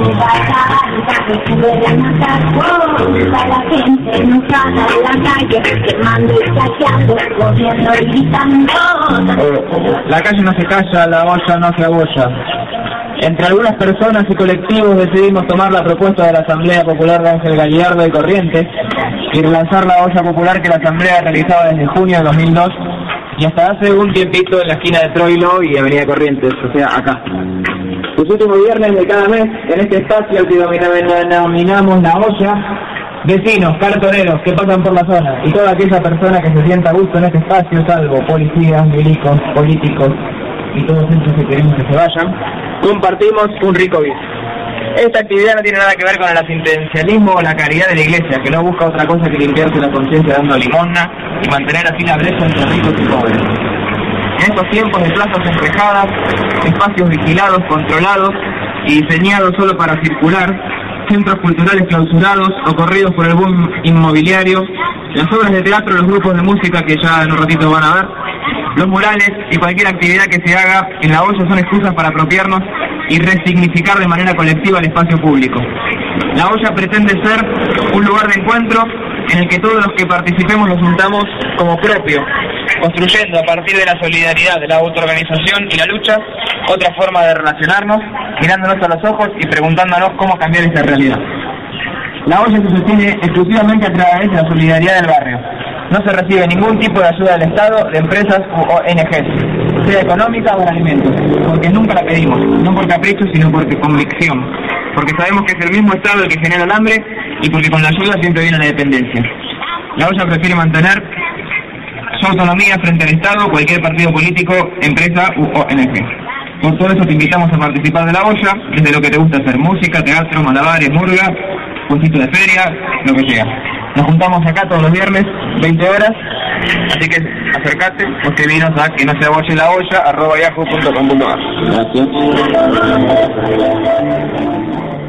la gente enojada en la calle, quemando y saqueando, corriendo y gritando. La calle no se calla, la olla no se abolla. Entre algunas personas y colectivos decidimos tomar la propuesta de la Asamblea Popular de Ángel Gallardo y Corrientes y relanzar la olla popular que la Asamblea realizaba desde junio de 2002 y hasta hace un tiempito en la esquina de Troilo y Avenida Corrientes, o sea, acá. Los últimos viernes de cada mes, en este espacio que denominamos La Olla, vecinos, cartoneros que pasan por la zona y toda aquella persona que se sienta a gusto en este espacio, salvo policías, milicos, políticos y todos esos que queremos que se vayan, compartimos un rico bis. Esta actividad no tiene nada que ver con el asistencialismo o la caridad de la iglesia, que no busca otra cosa que limpiarse la conciencia dando limosna y mantener así la brecha entre ricos y pobres. En estos tiempos de plazas enrejadas, espacios vigilados, controlados y diseñados solo para circular, centros culturales clausurados o corridos por el boom inmobiliario, las obras de teatro, los grupos de música que ya en un ratito van a ver, los murales y cualquier actividad que se haga en la olla son excusas para apropiarnos y resignificar de manera colectiva el espacio público. La olla pretende ser un lugar de encuentro en el que todos los que participemos lo juntamos como propio, construyendo a partir de la solidaridad, de la autoorganización y la lucha, otra forma de relacionarnos, mirándonos a los ojos y preguntándonos cómo cambiar esta realidad. La olla se sostiene exclusivamente a través de la solidaridad del barrio. No se recibe ningún tipo de ayuda del Estado, de empresas u ONGs, sea económica o de alimentos, porque nunca la pedimos, no por capricho, sino por convicción, porque sabemos que es el mismo Estado el que genera el hambre y porque con la ayuda siempre viene la dependencia. La olla prefiere mantener su autonomía frente al Estado, cualquier partido político, empresa u ONG. Por todo eso te invitamos a participar de la olla, desde lo que te gusta hacer, música, teatro, malabares, murga, puestito de feria, lo que sea. Nos juntamos acá todos los viernes, 20 horas, así que acércate o escribinos a que no se abolle la olla @yahoo.com.ar. Gracias.